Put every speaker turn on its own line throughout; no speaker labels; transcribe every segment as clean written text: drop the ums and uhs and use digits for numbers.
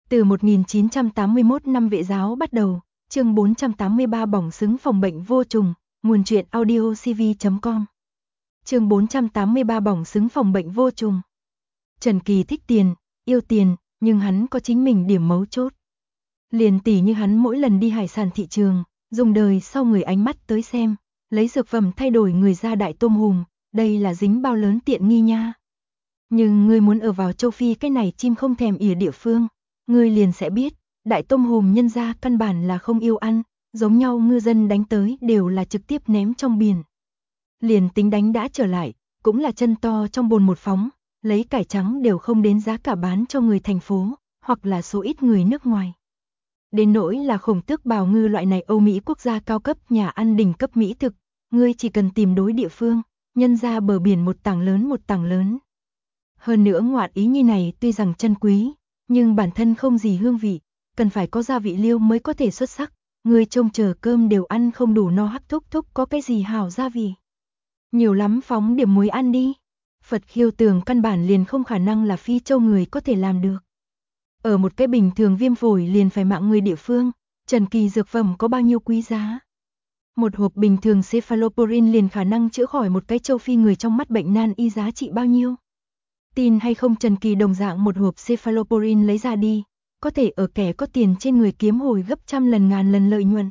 Từ 1981 năm Vệ giáo bắt đầu, chương 483 bỏng xứng phòng bệnh vô trùng, nguồn truyện audiocv.com. Chương 483 bỏng xứng phòng bệnh vô trùng. Trần Kỳ thích tiền, yêu tiền, nhưng hắn có chính mình điểm mấu chốt. Liền tỉ như hắn mỗi lần đi hải sản thị trường, dùng đời sau người ánh mắt tới xem, lấy dược phẩm thay đổi người ra đại tôm hùm, đây là dính bao lớn tiện nghi nha. Nhưng ngươi muốn ở vào châu Phi cái này chim không thèm ỉa địa phương, ngươi liền sẽ biết, đại tôm hùm nhân ra căn bản là không yêu ăn, giống nhau ngư dân đánh tới đều là trực tiếp ném trong biển. Liền tính đánh đã trở lại, cũng là chân to trong bồn một phóng, lấy cải trắng đều không đến giá cả bán cho người thành phố, hoặc là số ít người nước ngoài. Đến nỗi là khổng tước bào ngư loại này Âu Mỹ quốc gia cao cấp nhà ăn đỉnh cấp mỹ thực, ngươi chỉ cần tìm đối địa phương, nhân ra bờ biển một tảng lớn. Hơn nữa ngoạn ý như này tuy rằng chân quý, nhưng bản thân không gì hương vị, cần phải có gia vị liêu mới có thể xuất sắc, người trông chờ cơm đều ăn không đủ no hắc thúc thúc có cái gì hảo gia vị. Nhiều lắm phóng điểm muối ăn đi. Phật khiêu tường căn bản liền không khả năng là Phi Châu người có thể làm được. Ở một cái bình thường viêm phổi liền phải mạng người địa phương, Trần Kỳ dược phẩm có bao nhiêu quý giá. Một hộp bình thường cephalosporin liền khả năng chữa khỏi một cái châu Phi người trong mắt bệnh nan y giá trị bao nhiêu. Tin hay không Trần Kỳ đồng dạng một hộp cephalosporin lấy ra đi, có thể ở kẻ có tiền trên người kiếm hồi gấp trăm lần ngàn lần lợi nhuận.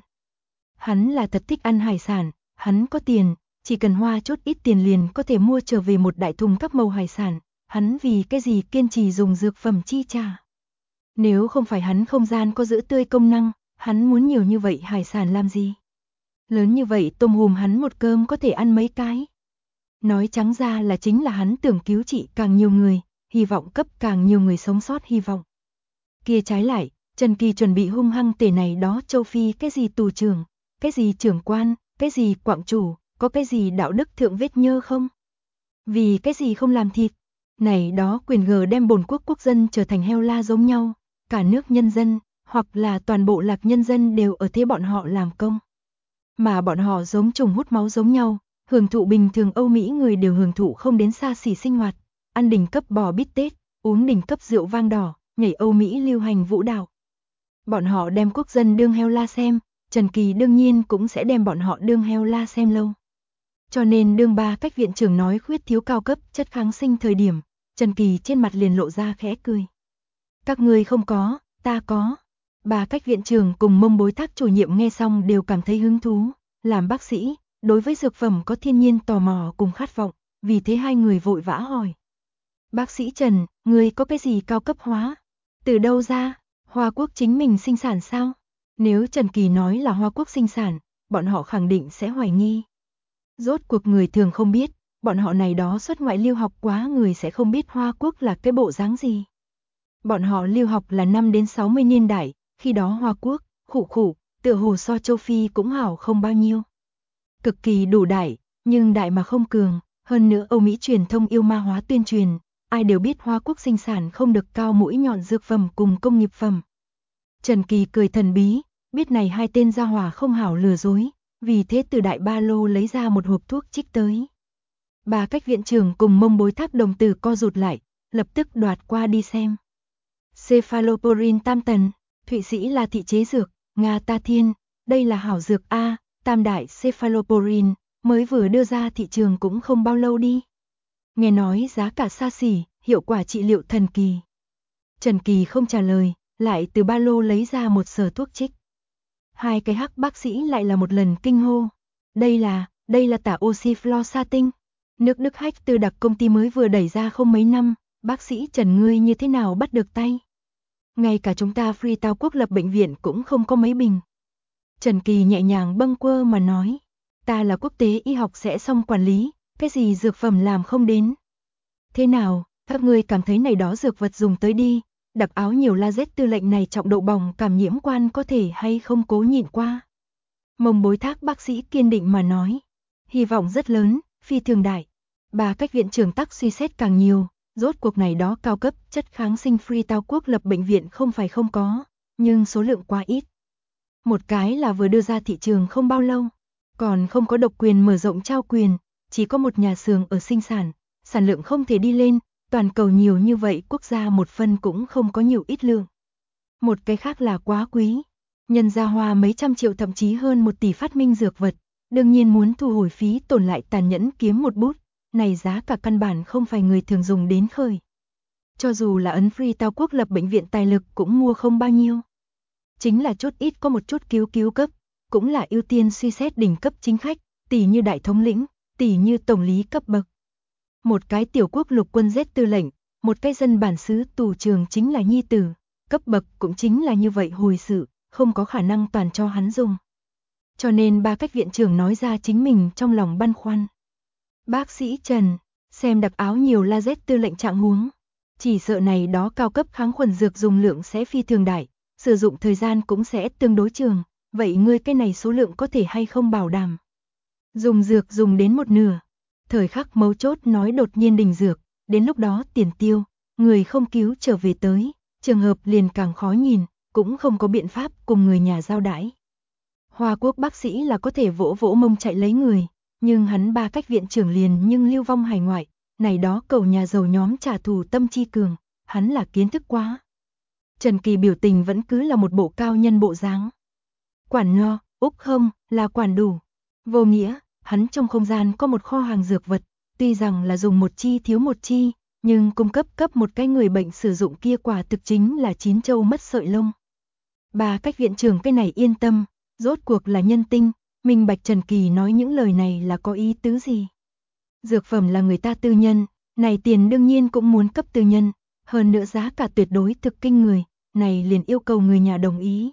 Hắn là thật thích ăn hải sản, hắn có tiền, chỉ cần hoa chút ít tiền liền có thể mua trở về một đại thùng các màu hải sản, hắn vì cái gì kiên trì dùng dược phẩm chi trả. Nếu không phải hắn không gian có giữ tươi công năng, hắn muốn nhiều như vậy hải sản làm gì? Lớn như vậy tôm hùm hắn một cơm có thể ăn mấy cái. Nói trắng ra là chính là hắn tưởng cứu trị càng nhiều người, hy vọng cấp càng nhiều người sống sót hy vọng. Kia trái lại, Trần Kỳ chuẩn bị hung hăng tể này đó châu Phi cái gì tù trưởng, cái gì trưởng quan, cái gì quảng chủ, có cái gì đạo đức thượng vết nhơ không? Vì cái gì không làm thịt? Này đó quyền gờ đem bổn quốc quốc dân trở thành heo la giống nhau, cả nước nhân dân, hoặc là toàn bộ lạc nhân dân đều ở thế bọn họ làm công. Mà bọn họ giống trùng hút máu giống nhau, hưởng thụ bình thường Âu Mỹ người đều hưởng thụ không đến xa xỉ sinh hoạt, ăn đỉnh cấp bò bít tết, uống đỉnh cấp rượu vang đỏ, nhảy Âu Mỹ lưu hành vũ đạo. Bọn họ đem quốc dân đương heo la xem, Trần Kỳ đương nhiên cũng sẽ đem bọn họ đương heo la xem lâu. Cho nên đương ba cách viện trưởng nói khuyết thiếu cao cấp chất kháng sinh thời điểm, Trần Kỳ trên mặt liền lộ ra khẽ cười. Các ngươi không có, ta có. Ba cách viện trưởng cùng Mông Bối Thác chủ nhiệm nghe xong đều cảm thấy hứng thú, làm bác sĩ, đối với dược phẩm có thiên nhiên tò mò cùng khát vọng, vì thế hai người vội vã hỏi. Bác sĩ Trần, ngươi có cái gì cao cấp hóa? Từ đâu ra? Hoa Quốc chính mình sinh sản sao? Nếu Trần Kỳ nói là Hoa Quốc sinh sản, bọn họ khẳng định sẽ hoài nghi. Rốt cuộc người thường không biết, bọn họ này đó xuất ngoại lưu học quá người sẽ không biết Hoa Quốc là cái bộ dáng gì. Bọn họ lưu học là 5 đến 60 niên đại, khi đó Hoa Quốc, tựa hồ so châu Phi cũng hảo không bao nhiêu. Cực kỳ đủ đại, nhưng đại mà không cường, hơn nữa Âu Mỹ truyền thông yêu ma hóa tuyên truyền, ai đều biết Hoa Quốc sinh sản không được cao mũi nhọn dược phẩm cùng công nghiệp phẩm. Trần Kỳ cười thần bí, biết này hai tên gia hỏa không hảo lừa dối, vì thế từ đại ba lô lấy ra một hộp thuốc trích tới. Ba cách viện trưởng cùng Mông Bối Thác đồng tử co rụt lại, lập tức đoạt qua đi xem. Cephalosporin tam tần, Thụy Sĩ là thị chế dược, Nga Ta Thiên, đây là hảo dược A, tam đại cephalosporin, mới vừa đưa ra thị trường cũng không bao lâu đi. Nghe nói giá cả xa xỉ, hiệu quả trị liệu thần kỳ. Trần Kỳ không trả lời, lại từ ba lô lấy ra một sờ thuốc trích. Hai cái hắc bác sĩ lại là một lần kinh hô. Đây là tả oxy fluoxetine. Nước Đức Hách từ đặc công ty mới vừa đẩy ra không mấy năm, bác sĩ Trần ngươi như thế nào bắt được tay? Ngay cả chúng ta Freetown quốc lập bệnh viện cũng không có mấy bình. Trần Kỳ nhẹ nhàng bâng quơ mà nói, ta là quốc tế y học sẽ xong quản lý, cái gì dược phẩm làm không đến. Thế nào, các ngươi cảm thấy này đó dược vật dùng tới đi, đặc áo nhiều laser tư lệnh này trọng độ bỏng cảm nhiễm quan có thể hay không cố nhịn qua. Mông Bối Thác bác sĩ kiên định mà nói, hy vọng rất lớn, phi thường đại. Ba cách viện trưởng tắc suy xét càng nhiều, rốt cuộc này đó cao cấp chất kháng sinh Freetown quốc lập bệnh viện không phải không có, nhưng số lượng quá ít. Một cái là vừa đưa ra thị trường không bao lâu, còn không có độc quyền mở rộng trao quyền, chỉ có một nhà xưởng ở sinh sản lượng không thể đi lên, toàn cầu nhiều như vậy quốc gia một phân cũng không có nhiều ít lượng. Một cái khác là quá quý. Nhân ra hoa mấy trăm triệu thậm chí hơn 1 tỷ phát minh dược vật, đương nhiên muốn thu hồi phí tổn lại tàn nhẫn kiếm một bút, này giá cả căn bản không phải người thường dùng đến khởi. Cho dù là ấn Free Tao quốc lập bệnh viện tài lực cũng mua không bao nhiêu. Chính là chút ít có một chút cứu cấp, cũng là ưu tiên suy xét đỉnh cấp chính khách, tỷ như đại thống lĩnh, tỷ như tổng lý cấp bậc. Một cái tiểu quốc lục quân Z tư lệnh, một cái dân bản xứ tù trường chính là nhi tử, cấp bậc cũng chính là như vậy hồi sự, không có khả năng toàn cho hắn dùng. Cho nên ba cách viện trưởng nói ra chính mình trong lòng băn khoăn. Bác sĩ Trần, xem đặc áo nhiều la Z tư lệnh trạng huống. Chỉ sợ này đó cao cấp kháng khuẩn dược dùng lượng sẽ phi thường đại, sử dụng thời gian cũng sẽ tương đối trường, vậy ngươi cái này số lượng có thể hay không bảo đảm. Dùng dược dùng đến một nửa, thời khắc mấu chốt nói đột nhiên đình dược, đến lúc đó tiền tiêu, người không cứu trở về tới, trường hợp liền càng khó nhìn, cũng không có biện pháp cùng người nhà giao đãi. Hoa quốc bác sĩ là có thể vỗ vỗ mông chạy lấy người, nhưng hắn ba cách viện trưởng liền nhưng lưu vong hải ngoại, này đó cầu nhà giàu nhóm trả thù tâm chi cường, hắn là kiến thức quá. Trần Kỳ biểu tình vẫn cứ là một bộ cao nhân bộ dáng. Quản no, úc không, là quản đủ. Vô nghĩa, hắn trong không gian có một kho hàng dược vật, tuy rằng là dùng một chi thiếu một chi, nhưng cung cấp một cái người bệnh sử dụng kia quả thực chính là chín châu mất sợi lông. Ba cách viện trưởng cái này yên tâm, rốt cuộc là nhân tinh, minh bạch Trần Kỳ nói những lời này là có ý tứ gì. Dược phẩm là người ta tư nhân, này tiền đương nhiên cũng muốn cấp tư nhân, hơn nữa giá cả tuyệt đối thực kinh người, này liền yêu cầu người nhà đồng ý.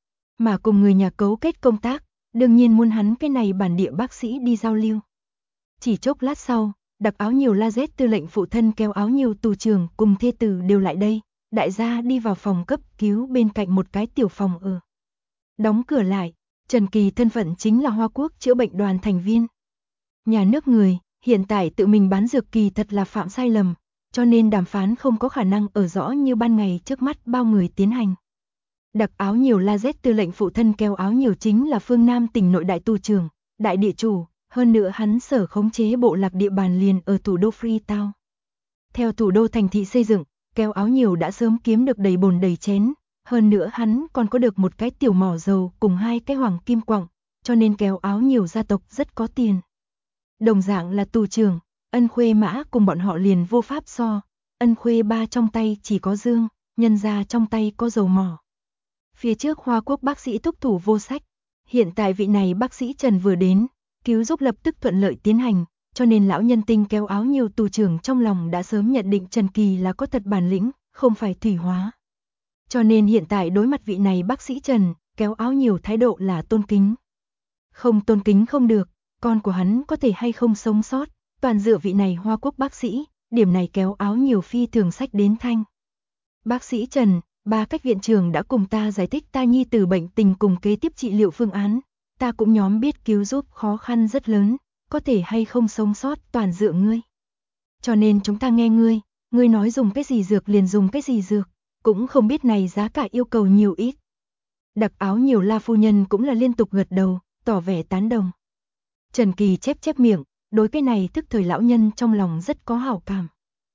Mà cùng người nhà cấu kết công tác, đương nhiên muốn hắn cái này bản địa bác sĩ đi giao lưu. Chỉ chốc lát sau, đặc áo nhiều la Z tư lệnh phụ thân kéo áo nhiều tù trưởng cùng thê tử đều lại đây, đại gia đi vào phòng cấp cứu bên cạnh một cái tiểu phòng ở. Đóng cửa lại, Trần Kỳ thân phận chính là Hoa Quốc chữa bệnh đoàn thành viên. Nhà nước người, hiện tại tự mình bán dược kỳ thật là phạm sai lầm, cho nên đàm phán không có khả năng ở rõ như ban ngày trước mắt bao người tiến hành. Đặc áo nhiều la Z tư lệnh phụ thân kéo áo nhiều chính là phương Nam tỉnh nội đại tù trưởng, đại địa chủ, hơn nữa hắn sở khống chế bộ lạc địa bàn liền ở thủ đô Freetown. Theo thủ đô thành thị xây dựng, kéo áo nhiều đã sớm kiếm được đầy bồn đầy chén, hơn nữa hắn còn có được một cái tiểu mỏ dầu cùng 2 cái hoàng kim quặng, cho nên kéo áo nhiều gia tộc rất có tiền. Đồng dạng là tù trưởng, Ân Khuê Mã cùng bọn họ liền vô pháp so, Ân Khuê ba trong tay chỉ có dương, nhân ra trong tay có dầu mỏ. Phía trước Hoa Quốc bác sĩ thúc thủ vô sách, hiện tại vị này bác sĩ Trần vừa đến, cứu giúp lập tức thuận lợi tiến hành, cho nên lão nhân tinh kéo áo nhiều tù trưởng trong lòng đã sớm nhận định Trần Kỳ là có thật bản lĩnh, không phải thủy hóa. Cho nên hiện tại đối mặt vị này bác sĩ Trần, kéo áo nhiều thái độ là tôn kính. Không tôn kính không được, con của hắn có thể hay không sống sót, toàn dựa vị này Hoa Quốc bác sĩ, điểm này kéo áo nhiều phi thường sách đến thanh. Bác sĩ Trần, ba cách viện trưởng đã cùng ta giải thích ta nhi tử bệnh tình cùng kế tiếp trị liệu phương án, ta cũng nhóm biết cứu giúp khó khăn rất lớn, có thể hay không sống sót toàn dựa ngươi. Cho nên chúng ta nghe ngươi nói dùng cái gì dược liền dùng cái gì dược, cũng không biết này giá cả yêu cầu nhiều ít. Đặc áo nhiều la phu nhân cũng là liên tục gật đầu, tỏ vẻ tán đồng. Trần Kỳ chép miệng, đối cái này tức thời lão nhân trong lòng rất có hảo cảm.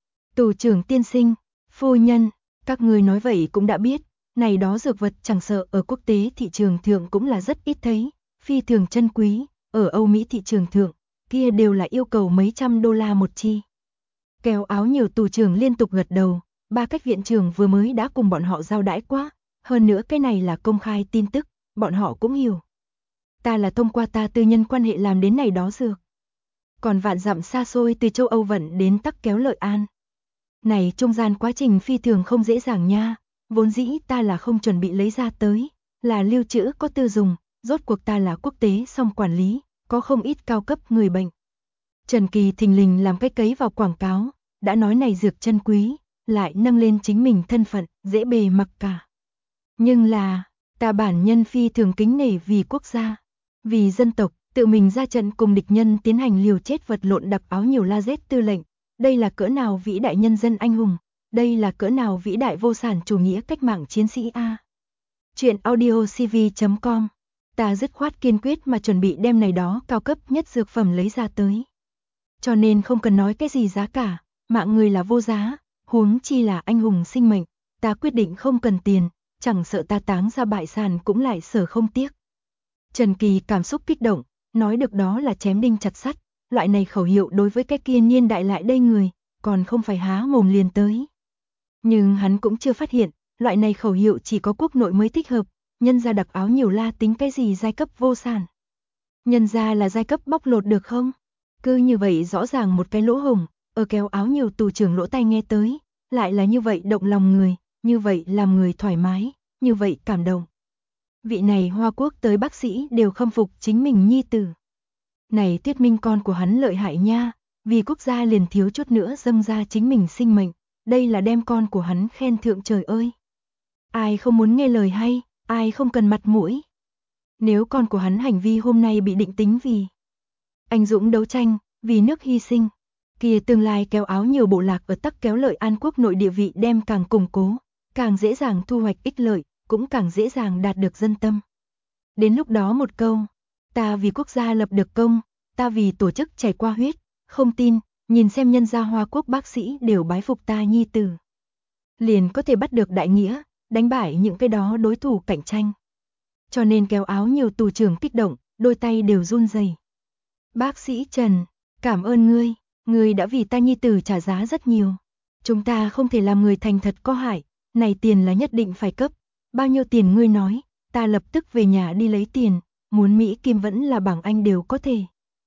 Tù trưởng tiên sinh, phu nhân, các ngươi nói vậy cũng đã biết, này đó dược vật chẳng sợ ở quốc tế thị trường thượng cũng là rất ít thấy, phi thường chân quý, ở Âu Mỹ thị trường thượng, kia đều là yêu cầu mấy trăm đô la một chi. Kéo áo nhiều tù trưởng liên tục gật đầu, ba cách viện trưởng vừa mới đã cùng bọn họ giao đãi quá, hơn nữa cái này là công khai tin tức, bọn họ cũng hiểu. Ta là thông qua ta tư nhân quan hệ làm đến này đó dược. Còn vạn dặm xa xôi từ châu Âu vận đến Tắc Kéo Lợi An. Này trung gian quá trình phi thường không dễ dàng nha, vốn dĩ ta là không chuẩn bị lấy ra tới, là lưu trữ có tư dùng, rốt cuộc ta là quốc tế song quản lý, có không ít cao cấp người bệnh. Trần Kỳ thình lình làm cái cấy vào quảng cáo, đã nói này dược chân quý, lại nâng lên chính mình thân phận, dễ bề mặc cả. Nhưng là, ta bản nhân phi thường kính nể vì quốc gia, vì dân tộc, tự mình ra trận cùng địch nhân tiến hành liều chết vật lộn đặc áo nhiều la Z tư lệnh. Đây là cỡ nào vĩ đại nhân dân anh hùng, đây là cỡ nào vĩ đại vô sản chủ nghĩa cách mạng chiến sĩ a. Chuyện audiocv.com. Ta dứt khoát kiên quyết mà chuẩn bị đem này đó cao cấp nhất dược phẩm lấy ra tới. Cho nên không cần nói cái gì giá cả, mạng người là vô giá, huống chi là anh hùng sinh mệnh, ta quyết định không cần tiền, chẳng sợ ta táng ra bại sản cũng lại sở không tiếc. Trần Kỳ cảm xúc kích động, nói được đó là chém đinh chặt sắt, loại này khẩu hiệu đối với cái kia niên đại lại đây người, còn không phải há mồm liền tới. Nhưng hắn cũng chưa phát hiện, loại này khẩu hiệu chỉ có quốc nội mới thích hợp, nhân gia đặc áo nhiều la tính cái gì giai cấp vô sản. Nhân gia là giai cấp bóc lột được không? Cứ như vậy rõ ràng một cái lỗ hổng, ở kéo áo nhiều tù trưởng lỗ tai nghe tới, lại là như vậy động lòng người, như vậy làm người thoải mái, như vậy cảm động. Vị này Hoa Quốc tới bác sĩ đều khâm phục chính mình nhi tử. Này thuyết minh con của hắn lợi hại nha, vì quốc gia liền thiếu chút nữa dâng ra chính mình sinh mệnh, đây là đem con của hắn khen thượng trời ơi. Ai không muốn nghe lời hay, ai không cần mặt mũi. Nếu con của hắn hành vi hôm nay bị định tính vì anh dũng đấu tranh, vì nước hy sinh, kia tương lai kéo áo nhiều bộ lạc ở tắc kéo lợi An Quốc nội địa vị đem càng củng cố, càng dễ dàng thu hoạch ích lợi, cũng càng dễ dàng đạt được dân tâm. Đến lúc đó một câu, ta vì quốc gia lập được công, ta vì tổ chức chảy qua huyết, không tin, nhìn xem nhân gia Hoa Quốc bác sĩ đều bái phục ta nhi tử. Liền có thể bắt được đại nghĩa, đánh bại những cái đó đối thủ cạnh tranh. Cho nên kéo áo nhiều tù trưởng kích động, đôi tay đều run rẩy. Bác sĩ Trần, cảm ơn ngươi đã vì ta nhi tử trả giá rất nhiều. Chúng ta không thể làm người thành thật có hại, này tiền là nhất định phải cấp. Bao nhiêu tiền ngươi nói, ta lập tức về nhà đi lấy tiền, muốn Mỹ Kim vẫn là bảng Anh đều có thể.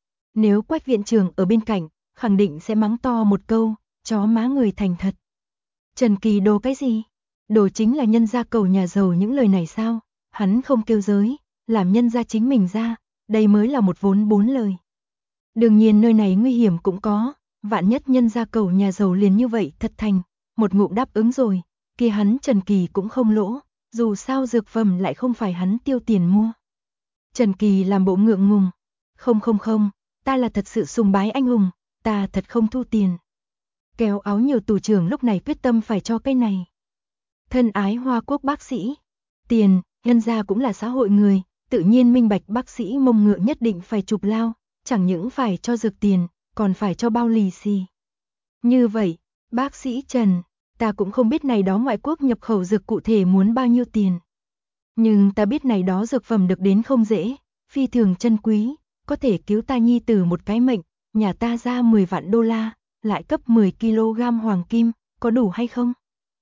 Nếu Quách viện trưởng ở bên cạnh, khẳng định sẽ mắng to một câu, chó má người thành thật. Trần Kỳ đồ cái gì? Đồ chính là nhân gia cầu nhà giàu những lời này sao? Hắn không kêu giới, làm nhân gia chính mình ra, đây mới là một vốn bốn lời. Đương nhiên nơi này nguy hiểm cũng có, vạn nhất nhân gia cầu nhà giàu liền như vậy thật thành, một ngụm đáp ứng rồi, kia hắn Trần Kỳ cũng không lỗ, dù sao dược phẩm lại không phải hắn tiêu tiền mua. Trần Kỳ làm bộ ngượng ngùng, không, ta là thật sự sùng bái anh hùng, ta thật không thu tiền. Kéo áo nhiều tù trưởng lúc này quyết tâm phải cho cái này. Thân ái Hoa Quốc bác sĩ, tiền, nhân gia cũng là xã hội người, tự nhiên minh bạch bác sĩ mông ngựa nhất định phải chụp lao, chẳng những phải cho dược tiền, còn phải cho bao lì xì. Như vậy, bác sĩ Trần, ta cũng không biết này đó ngoại quốc nhập khẩu dược cụ thể muốn bao nhiêu tiền. Nhưng ta biết này đó dược phẩm được đến không dễ, phi thường chân quý, có thể cứu ta nhi tử một cái mệnh, nhà ta ra 10 vạn đô la, lại cấp 10 kg hoàng kim, có đủ hay không?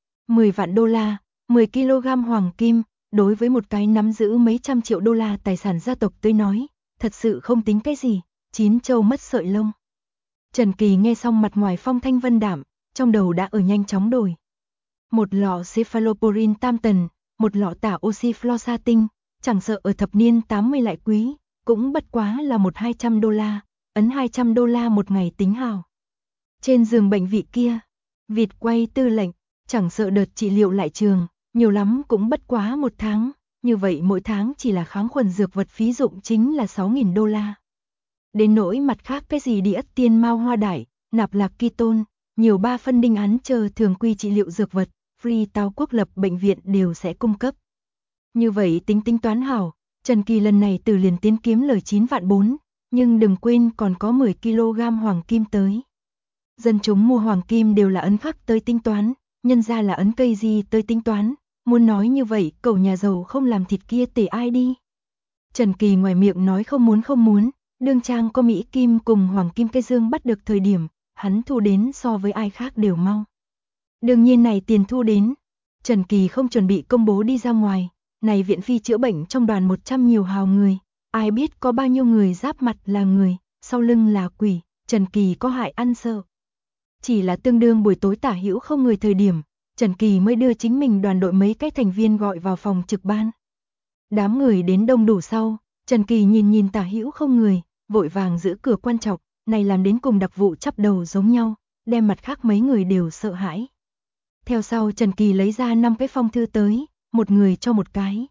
10 vạn đô la, 10 kg hoàng kim, đối với một cái nắm giữ mấy trăm triệu đô la tài sản gia tộc tới nói, thật sự không tính cái gì, chín châu mất sợi lông. Trần Kỳ nghe xong mặt ngoài phong thanh vân đạm, trong đầu đã ở nhanh chóng đổi. Một lọ cephalosporin tam tần, một lọ tả oxy fluoxetine, chẳng sợ ở thập niên 80 lại quý, cũng bất quá là 100-200 đô la, ấn 200 đô la một ngày tính hào. Trên giường bệnh vị kia, vịt quay tư lệnh, chẳng sợ đợt trị liệu lại trường, nhiều lắm cũng bất quá một tháng, như vậy mỗi tháng chỉ là kháng khuẩn dược vật phí dụng chính là 6.000 đô la. Đến nỗi mặt khác cái gì đi ất tiên mao hoa đải, nạp lạc ketone, nhiều 3 phân đinh án chờ thường quy trị liệu dược vật, Free Tao quốc lập bệnh viện đều sẽ cung cấp. Như vậy tính toán hảo, Trần Kỳ lần này từ liền tiến kiếm lời 9 vạn 4, nhưng đừng quên còn có 10 kg hoàng kim tới. Dân chúng mua hoàng kim đều là ấn khắc tới tính toán, nhân ra là ấn cây gì tới tính toán, muốn nói như vậy cậu nhà giàu không làm thịt kia tể ai đi. Trần Kỳ ngoài miệng nói không muốn, đương trang có Mỹ Kim cùng hoàng kim cây dương bắt được thời điểm, hắn thu đến so với ai khác đều mau. Đương nhiên này tiền thu đến, Trần Kỳ không chuẩn bị công bố đi ra ngoài, này viện phi chữa bệnh trong đoàn 100 nhiều hào người, ai biết có bao nhiêu người giáp mặt là người, sau lưng là quỷ, Trần Kỳ có hại ăn sợ. Chỉ là tương đương buổi tối tả hữu không người thời điểm, Trần Kỳ mới đưa chính mình đoàn đội mấy cái thành viên gọi vào phòng trực ban. Đám người đến đông đủ sau, Trần Kỳ nhìn tả hữu không người, vội vàng giữ cửa quan trọng, này làm đến cùng đặc vụ chắp đầu giống nhau, đem mặt khác mấy người đều sợ hãi. Theo sau Trần Kỳ lấy ra 5 cái phong thư tới, một người cho một cái.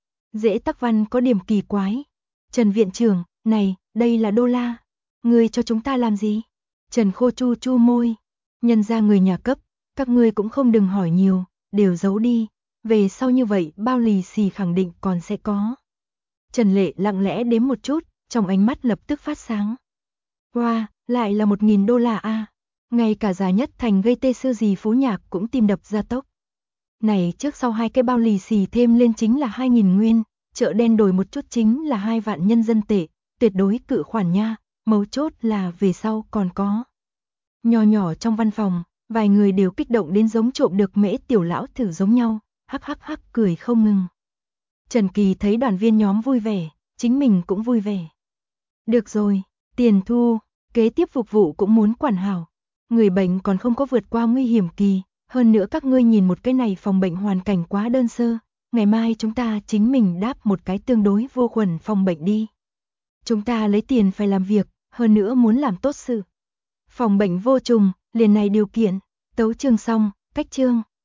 Dễ tắc văn có điểm kỳ quái. Trần viện trưởng, này, đây là đô la. Ngươi cho chúng ta làm gì? Trần Khô chu môi. Nhân ra người nhà cấp, các ngươi cũng không đừng hỏi nhiều, đều giấu đi. Về sau như vậy bao lì xì khẳng định còn sẽ có. Trần Lệ lặng lẽ đếm một chút, trong ánh mắt lập tức phát sáng. Wow, lại là 1.000 đô la a. Ngay cả già nhất thành gây tê sư gì Phú Nhạc cũng tim đập ra tốc. Này trước sau hai cái bao lì xì thêm lên chính là 2.000 nguyên, chợ đen đổi một chút chính là 2 vạn nhân dân tệ, tuyệt đối cự khoản nha, mấu chốt là về sau còn có. Nhỏ nhỏ trong văn phòng, vài người đều kích động đến giống trộm được Mễ Tiểu Lão thử giống nhau, hắc hắc hắc cười không ngừng. Trần Kỳ thấy đoàn viên nhóm vui vẻ, chính mình cũng vui vẻ. Được rồi, tiền thu, kế tiếp phục vụ cũng muốn quản hảo. Người bệnh còn không có vượt qua nguy hiểm kỳ, hơn nữa các ngươi nhìn một cái này phòng bệnh hoàn cảnh quá đơn sơ, ngày mai chúng ta chính mình đáp một cái tương đối vô khuẩn phòng bệnh đi. Chúng ta lấy tiền phải làm việc, hơn nữa muốn làm tốt sự. Phòng bệnh vô trùng, liền này điều kiện, tấu chương xong, cách chương.